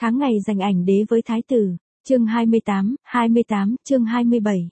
Tháng ngày giành ảnh đế với Thái tử, chương 28, chương 27.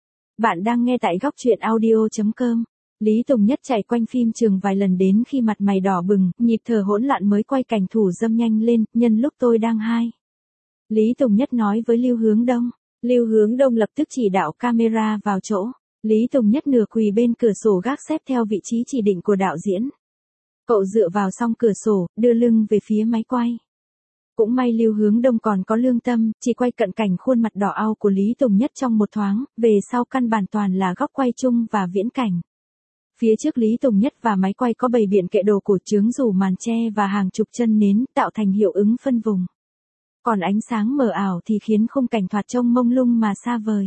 Bạn đang nghe tại góc truyện audio.com. Lý Tùng Nhất chạy quanh phim trường vài lần đến khi mặt mày đỏ bừng, nhịp thở hỗn loạn mới quay cảnh thủ dâm nhanh lên, nhân lúc tôi đang hai. Lý Tùng Nhất nói với Lưu Hướng Đông. Lưu Hướng Đông lập tức chỉ đạo camera vào chỗ. Lý Tùng Nhất nửa quỳ bên cửa sổ gác xếp theo vị trí chỉ định của đạo diễn. Cậu dựa vào song cửa sổ, đưa lưng về phía máy quay. Cũng may Lưu Hướng Đông còn có lương tâm, chỉ quay cận cảnh khuôn mặt đỏ au của Lý Tùng Nhất trong một thoáng, về sau căn bản toàn là góc quay chung và viễn cảnh. Phía trước Lý Tùng Nhất và máy quay có bày biện kệ đồ cổ chướng dù màn che và hàng chục chân nến tạo thành hiệu ứng phân vùng. Còn ánh sáng mờ ảo thì khiến khung cảnh thoạt trông mông lung mà xa vời.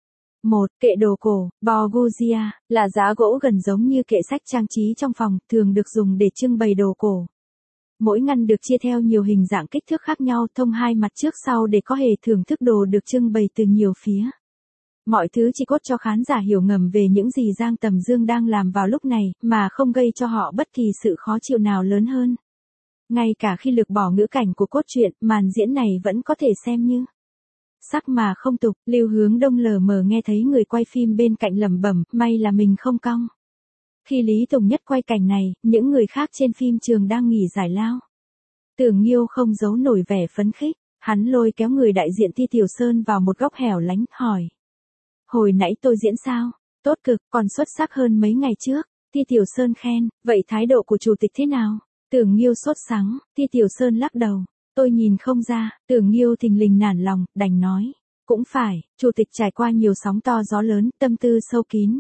Một kệ đồ cổ, Borgia, là giá gỗ gần giống như kệ sách trang trí trong phòng, thường được dùng để trưng bày đồ cổ. Mỗi ngăn được chia theo nhiều hình dạng kích thước khác nhau thông hai mặt trước sau để có thể thưởng thức đồ được trưng bày từ nhiều phía. Mọi thứ chỉ cốt cho khán giả hiểu ngầm về những gì Giang Tầm Dương đang làm vào lúc này, mà không gây cho họ bất kỳ sự khó chịu nào lớn hơn. Ngay cả khi lược bỏ ngữ cảnh của cốt truyện, màn diễn này vẫn có thể xem như sắc mà không tục. Lưu Hướng Đông lờ mờ nghe thấy người quay phim bên cạnh lẩm bẩm, may là mình không cong. Khi Lý Tùng Nhất quay cảnh này, những người khác trên phim trường đang nghỉ giải lao. Tưởng Nghiêu không giấu nổi vẻ phấn khích, hắn lôi kéo người đại diện Ti Tiểu Sơn vào một góc hẻo lánh, hỏi. Hồi nãy tôi diễn sao? Tốt cực, còn xuất sắc hơn mấy ngày trước. Ti Tiểu Sơn khen, vậy thái độ của chủ tịch thế nào? Tưởng Nghiêu sốt sắng, Ti Tiểu Sơn lắc đầu. Tôi nhìn không ra, Tưởng Nghiêu thình lình nản lòng, đành nói. Cũng phải, chủ tịch trải qua nhiều sóng to gió lớn, tâm tư sâu kín.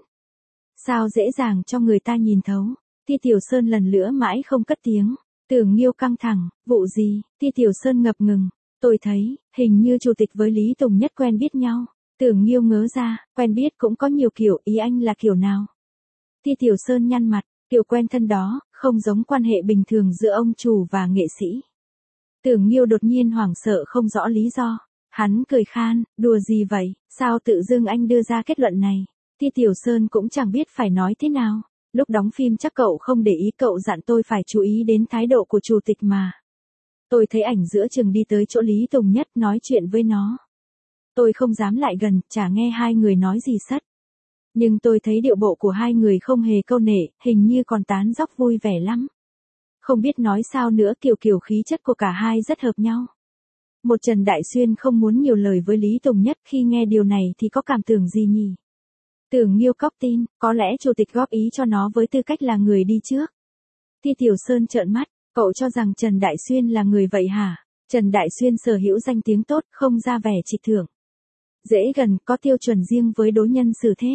Sao dễ dàng cho người ta nhìn thấu. Ti Tiểu Sơn lần nữa mãi không cất tiếng. Tưởng Nghiêu căng thẳng, vụ gì? Ti Tiểu Sơn ngập ngừng. Tôi thấy, hình như chủ tịch với Lý Tùng Nhất quen biết nhau. Tưởng Nghiêu ngớ ra, quen biết cũng có nhiều kiểu, ý anh là kiểu nào? Ti Tiểu Sơn nhăn mặt, kiểu quen thân đó, không giống quan hệ bình thường giữa ông chủ và nghệ sĩ. Tưởng Nghiêu đột nhiên hoảng sợ không rõ lý do. Hắn cười khan, đùa gì vậy, sao tự dưng anh đưa ra kết luận này? Ti Tiểu Sơn cũng chẳng biết phải nói thế nào. Lúc đóng phim chắc cậu không để ý, cậu dặn tôi phải chú ý đến thái độ của chủ tịch mà. Tôi thấy ảnh giữa chừng đi tới chỗ Lý Tùng Nhất nói chuyện với nó. Tôi không dám lại gần, chả nghe hai người nói gì sất. Nhưng tôi thấy điệu bộ của hai người không hề câu nệ, hình như còn tán dóc vui vẻ lắm. Không biết nói sao nữa, kiểu khí chất của cả hai rất hợp nhau. Một Trần Đại Xuyên không muốn nhiều lời với Lý Tùng Nhất, khi nghe điều này thì có cảm tưởng gì nhỉ? Tưởng Nghiêu cóc tin, có lẽ chủ tịch góp ý cho nó với tư cách là người đi trước. Ti Tiểu Sơn trợn mắt, cậu cho rằng Trần Đại Xuyên là người vậy hả? Trần Đại Xuyên sở hữu danh tiếng tốt, không ra vẻ trịch thượng. Dễ gần, có tiêu chuẩn riêng với đối nhân xử thế.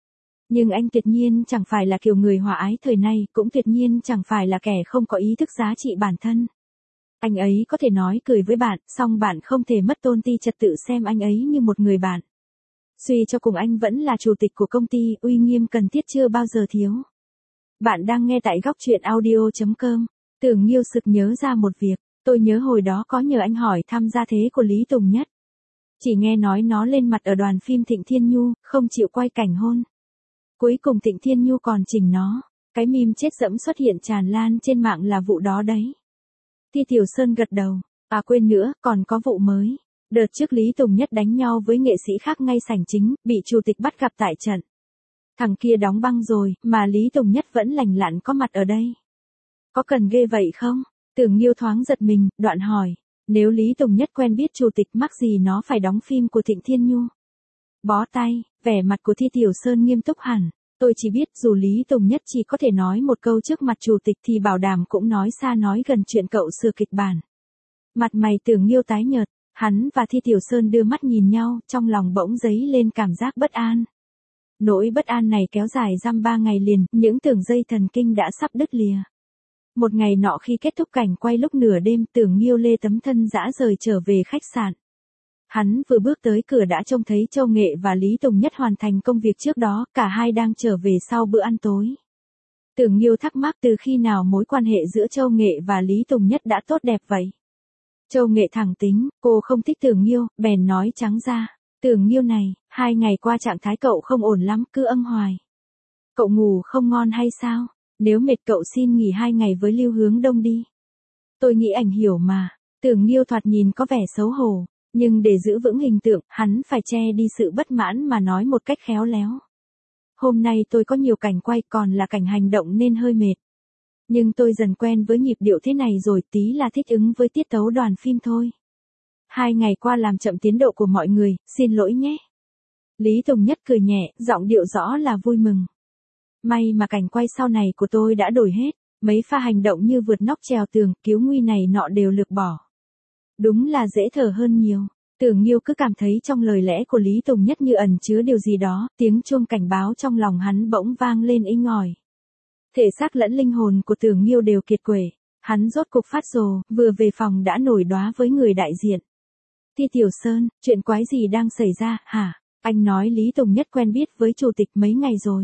Nhưng anh tuyệt nhiên chẳng phải là kiểu người hòa ái thời nay, cũng tuyệt nhiên chẳng phải là kẻ không có ý thức giá trị bản thân. Anh ấy có thể nói cười với bạn, song bạn không thể mất tôn ti trật tự xem anh ấy như một người bạn. Suy cho cùng anh vẫn là chủ tịch của công ty, uy nghiêm cần thiết chưa bao giờ thiếu. Bạn đang nghe tại góc truyện audio.com. Tưởng Nghiêu sực nhớ ra một việc, tôi nhớ hồi đó có nhờ anh hỏi thăm gia thế của Lý Tùng Nhất. Chỉ nghe nói nó lên mặt ở đoàn phim Thịnh Thiên Nhu, không chịu quay cảnh hôn. Cuối cùng Thịnh Thiên Nhu còn chỉnh nó. Cái meme chết dẫm xuất hiện tràn lan trên mạng là vụ đó đấy. Ti Tiểu Sơn gật đầu. À quên nữa, còn có vụ mới. Đợt trước Lý Tùng Nhất đánh nhau với nghệ sĩ khác ngay sảnh chính, bị chủ tịch bắt gặp tại trận. Thằng kia đóng băng rồi, mà Lý Tùng Nhất vẫn lành lặn có mặt ở đây. Có cần ghê vậy không? Tưởng Nghiêu thoáng giật mình, đoạn hỏi. Nếu Lý Tùng Nhất quen biết chủ tịch mắc gì nó phải đóng phim của Thịnh Thiên Nhu? Bó tay, vẻ mặt của Thi Tiểu Sơn nghiêm túc hẳn. Tôi chỉ biết dù Lý Tùng Nhất chỉ có thể nói một câu trước mặt chủ tịch thì bảo đảm cũng nói xa nói gần chuyện cậu sửa kịch bản. Mặt mày Tưởng Nghiêu tái nhợt, hắn và Thi Tiểu Sơn đưa mắt nhìn nhau, trong lòng bỗng dấy lên cảm giác bất an. Nỗi bất an này kéo dài dăm 3 ngày liền, những tưởng dây thần kinh đã sắp đứt lìa. Một ngày nọ khi kết thúc cảnh quay lúc nửa đêm, Tưởng Nghiêu lê tấm thân dã rời trở về khách sạn. Hắn vừa bước tới cửa đã trông thấy Châu Nghệ và Lý Tùng Nhất hoàn thành công việc trước đó, cả hai đang trở về sau bữa ăn tối. Tưởng Nghiêu thắc mắc từ khi nào mối quan hệ giữa Châu Nghệ và Lý Tùng Nhất đã tốt đẹp vậy. Châu Nghệ thẳng tính, cô không thích Tưởng Nghiêu, bèn nói trắng ra. Tưởng Nghiêu này, 2 ngày qua trạng thái cậu không ổn lắm, cứ âng hoài. Cậu ngủ không ngon hay sao? Nếu mệt cậu xin nghỉ 2 ngày với Lưu Hướng Đông đi. Tôi nghĩ ảnh hiểu mà. Tưởng Nghiêu thoạt nhìn có vẻ xấu hổ, nhưng để giữ vững hình tượng, hắn phải che đi sự bất mãn mà nói một cách khéo léo. Hôm nay tôi có nhiều cảnh quay còn là cảnh hành động nên hơi mệt. Nhưng tôi dần quen với nhịp điệu thế này rồi, tí là thích ứng với tiết tấu đoàn phim thôi. 2 ngày qua làm chậm tiến độ của mọi người, xin lỗi nhé. Lý Tùng Nhất cười nhẹ, giọng điệu rõ là vui mừng. May mà cảnh quay sau này của tôi đã đổi hết, mấy pha hành động như vượt nóc trèo tường, cứu nguy này nọ đều lược bỏ. Đúng là dễ thở hơn nhiều. Tưởng Nghiêu cứ cảm thấy trong lời lẽ của Lý Tùng Nhất như ẩn chứa điều gì đó, tiếng chuông cảnh báo trong lòng hắn bỗng vang lên inh ỏi. Thể xác lẫn linh hồn của Tưởng Nghiêu đều kiệt quệ, hắn rốt cục phát rồ, vừa về phòng đã nổi đoá với người đại diện. Ti Tiểu Sơn, chuyện quái gì đang xảy ra, hả? Anh nói Lý Tùng Nhất quen biết với chủ tịch mấy ngày rồi.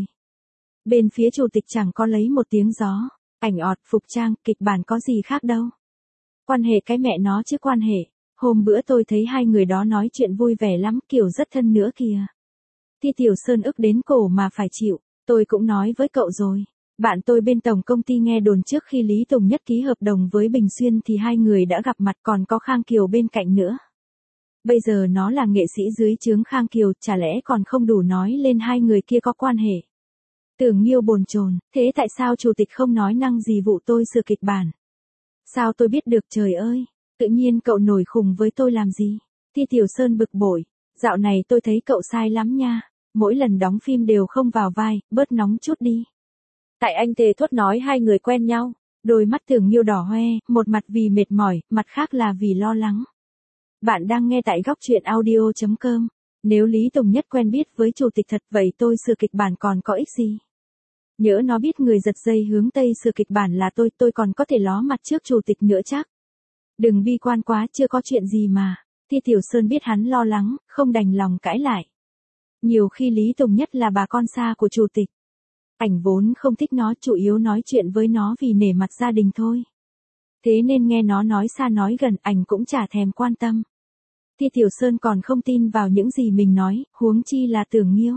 Bên phía chủ tịch chẳng có lấy một tiếng gió, ảnh ọt, phục trang, kịch bản có gì khác đâu. Quan hệ cái mẹ nó chứ quan hệ, hôm bữa tôi thấy hai người đó nói chuyện vui vẻ lắm, kiểu rất thân nữa kìa. Ti Tiểu Sơn ức đến cổ mà phải chịu, tôi cũng nói với cậu rồi. Bạn tôi bên tổng công ty nghe đồn trước khi Lý Tùng Nhất ký hợp đồng với Bình Xuyên thì hai người đã gặp mặt, còn có Khang Kiều bên cạnh nữa. Bây giờ nó là nghệ sĩ dưới trướng Khang Kiều, chả lẽ còn không đủ nói lên hai người kia có quan hệ. Tưởng Nghiêu bồn chồn, thế tại sao chủ tịch không nói năng gì vụ tôi sửa kịch bản? Sao tôi biết được trời ơi, tự nhiên cậu nổi khùng với tôi làm gì? Ti Tiểu Sơn bực bội, dạo này tôi thấy cậu sai lắm nha, mỗi lần đóng phim đều không vào vai, bớt nóng chút đi. Tại anh thề thốt nói hai người quen nhau, đôi mắt Tưởng Nghiêu đỏ hoe, một mặt vì mệt mỏi, mặt khác là vì lo lắng. Bạn đang nghe tại góc truyện audio.com. Nếu Lý Tùng Nhất quen biết với chủ tịch thật vậy tôi sửa kịch bản còn có ích gì? Nhỡ nó biết người giật dây hướng Tây sửa kịch bản là tôi còn có thể ló mặt trước chủ tịch nữa chắc. Đừng bi quan quá, chưa có chuyện gì mà. Ti Tiểu Sơn biết hắn lo lắng, không đành lòng cãi lại. Nhiều khi Lý Tùng Nhất là bà con xa của chủ tịch. Ảnh vốn không thích nó, chủ yếu nói chuyện với nó vì nể mặt gia đình thôi. Thế nên nghe nó nói xa nói gần, ảnh cũng chả thèm quan tâm. Ti Tiểu Sơn còn không tin vào những gì mình nói, huống chi là Tưởng Nghiêu.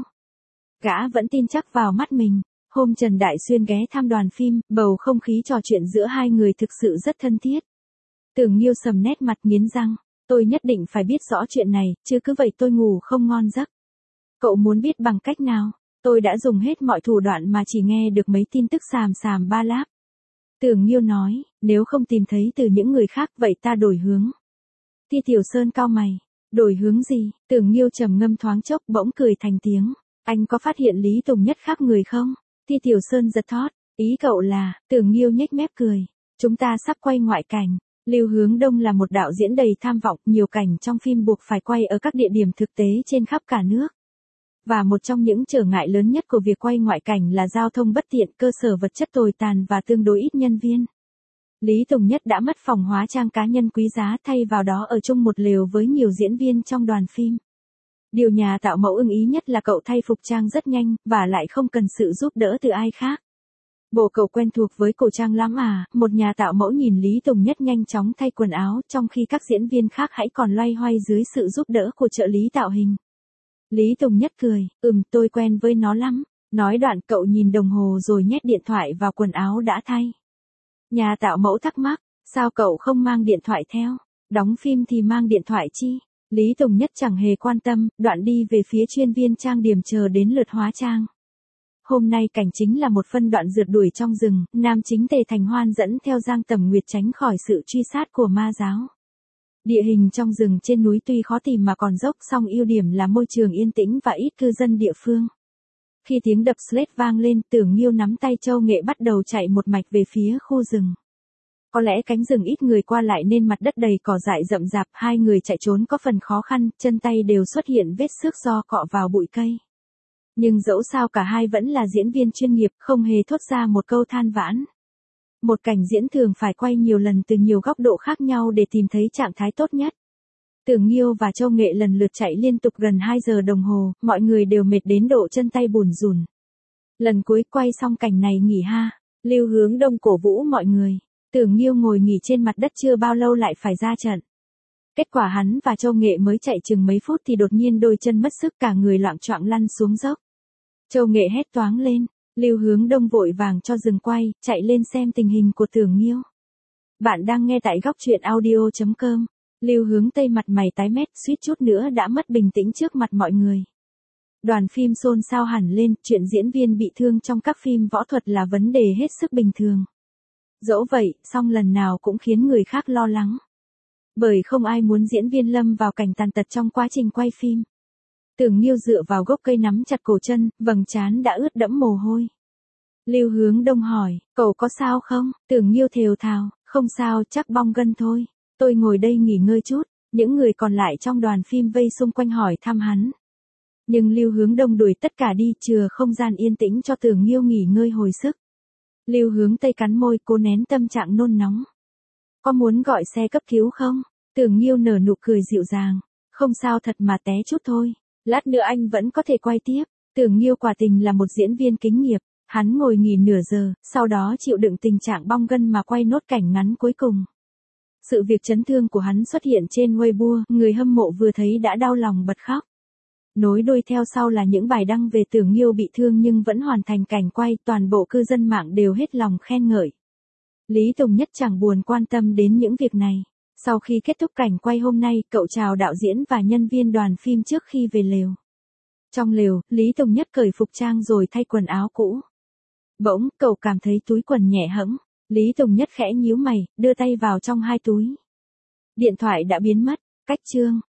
Gã vẫn tin chắc vào mắt mình. Hôm Trần Đại Xuyên ghé thăm đoàn phim, bầu không khí trò chuyện giữa hai người thực sự rất thân thiết. Tưởng Nghiêu sầm nét mặt nghiến răng, tôi nhất định phải biết rõ chuyện này, chứ cứ vậy tôi ngủ không ngon giấc. Cậu muốn biết bằng cách nào? Tôi đã dùng hết mọi thủ đoạn mà chỉ nghe được mấy tin tức xàm xàm ba láp. Tưởng Nghiêu nói, nếu không tìm thấy từ những người khác vậy ta đổi hướng. Ti Tiểu Sơn cau mày, đổi hướng gì? Tưởng Nghiêu trầm ngâm thoáng chốc bỗng cười thành tiếng. Anh có phát hiện Lý Tùng Nhất khác người không? Ti Tiểu Sơn giật thót, ý cậu là, Tưởng Nghiêu nhếch mép cười. Chúng ta sắp quay ngoại cảnh. Lưu Hướng Đông là một đạo diễn đầy tham vọng, nhiều cảnh trong phim buộc phải quay ở các địa điểm thực tế trên khắp cả nước. Và một trong những trở ngại lớn nhất của việc quay ngoại cảnh là giao thông bất tiện, cơ sở vật chất tồi tàn và tương đối ít nhân viên. Lý Tùng Nhất đã mất phòng hóa trang cá nhân quý giá, thay vào đó ở chung một lều với nhiều diễn viên trong đoàn phim. Điều nhà tạo mẫu ưng ý nhất là cậu thay phục trang rất nhanh, và lại không cần sự giúp đỡ từ ai khác. Bộ cậu quen thuộc với cổ trang lắm à? Một nhà tạo mẫu nhìn Lý Tùng Nhất nhanh chóng thay quần áo, trong khi các diễn viên khác hãy còn loay hoay dưới sự giúp đỡ của trợ lý tạo hình. Lý Tùng Nhất cười, tôi quen với nó lắm. Nói đoạn cậu nhìn đồng hồ rồi nhét điện thoại vào quần áo đã thay. Nhà tạo mẫu thắc mắc, sao cậu không mang điện thoại theo? Đóng phim thì mang điện thoại chi? Lý Tùng Nhất chẳng hề quan tâm, đoạn đi về phía chuyên viên trang điểm chờ đến lượt hóa trang. Hôm nay cảnh chính là một phân đoạn rượt đuổi trong rừng, nam chính Tề Thành Hoan dẫn theo Giang Tầm Nguyệt tránh khỏi sự truy sát của ma giáo. Địa hình trong rừng trên núi tuy khó tìm mà còn dốc, song ưu điểm là môi trường yên tĩnh và ít cư dân địa phương. Khi tiếng đập slate vang lên, Tưởng Nghiêu nắm tay Châu Nghệ bắt đầu chạy một mạch về phía khu rừng. Có lẽ cánh rừng ít người qua lại nên mặt đất đầy cỏ dại rậm rạp, hai người chạy trốn có phần khó khăn, chân tay đều xuất hiện vết xước do cọ vào bụi cây. Nhưng dẫu sao cả hai vẫn là diễn viên chuyên nghiệp, không hề thốt ra một câu than vãn. Một cảnh diễn thường phải quay nhiều lần từ nhiều góc độ khác nhau để tìm thấy trạng thái tốt nhất. Tưởng Nghiêu và Châu Nghệ lần lượt chạy liên tục gần 2 giờ đồng hồ, mọi người đều mệt đến độ chân tay bùn rùn. Lần cuối quay xong cảnh này nghỉ ha, Lưu Hướng Đông cổ vũ mọi người. Tưởng Nghiêu ngồi nghỉ trên mặt đất chưa bao lâu lại phải ra trận. Kết quả hắn và Châu Nghệ mới chạy chừng mấy phút thì đột nhiên đôi chân mất sức, cả người loạng choạng lăn xuống dốc. Châu Nghệ hét toáng lên, Lưu Hướng Đông vội vàng cho dừng quay, chạy lên xem tình hình của Tưởng Nghiêu. Bạn đang nghe tại góc chuyện audio.com. Lưu Hướng Tây mặt mày tái mét, suýt chút nữa đã mất bình tĩnh trước mặt mọi người. Đoàn phim xôn xao hẳn lên, chuyện diễn viên bị thương trong các phim võ thuật là vấn đề hết sức bình thường. Dẫu vậy, song lần nào cũng khiến người khác lo lắng. Bởi không ai muốn diễn viên lâm vào cảnh tàn tật trong quá trình quay phim. Tưởng Nghiêu dựa vào gốc cây nắm chặt cổ chân, vầng trán đã ướt đẫm mồ hôi. Lưu Hướng Đông hỏi, cậu có sao không? Tưởng Nghiêu thều thào, không sao, chắc bong gân thôi. Tôi ngồi đây nghỉ ngơi chút. Những người còn lại trong đoàn phim vây xung quanh hỏi thăm hắn. Nhưng Lưu Hướng Đông đuổi tất cả đi, chừa không gian yên tĩnh cho Tưởng Nghiêu nghỉ ngơi hồi sức. Lưu Hướng Tây cắn môi, cố nén tâm trạng nôn nóng. Có muốn gọi xe cấp cứu không? Tưởng Nghiêu nở nụ cười dịu dàng. Không sao, thật mà, té chút thôi. Lát nữa anh vẫn có thể quay tiếp. Tưởng Nghiêu quả tình là một diễn viên kính nghiệp. Hắn ngồi nghỉ nửa giờ, sau đó chịu đựng tình trạng bong gân mà quay nốt cảnh ngắn cuối cùng. Sự việc chấn thương của hắn xuất hiện trên Weibo, người hâm mộ vừa thấy đã đau lòng bật khóc. Nối đuôi theo sau là những bài đăng về Tưởng Nghiêu bị thương nhưng vẫn hoàn thành cảnh quay, toàn bộ cư dân mạng đều hết lòng khen ngợi. Lý Tùng Nhất chẳng buồn quan tâm đến những việc này. Sau khi kết thúc cảnh quay hôm nay, cậu chào đạo diễn và nhân viên đoàn phim trước khi về lều. Trong lều, Lý Tùng Nhất cởi phục trang rồi thay quần áo cũ. Bỗng, cậu cảm thấy túi quần nhẹ hẫng. Lý Tùng Nhất khẽ nhíu mày, đưa tay vào trong hai túi. Điện thoại đã biến mất. Cách chương.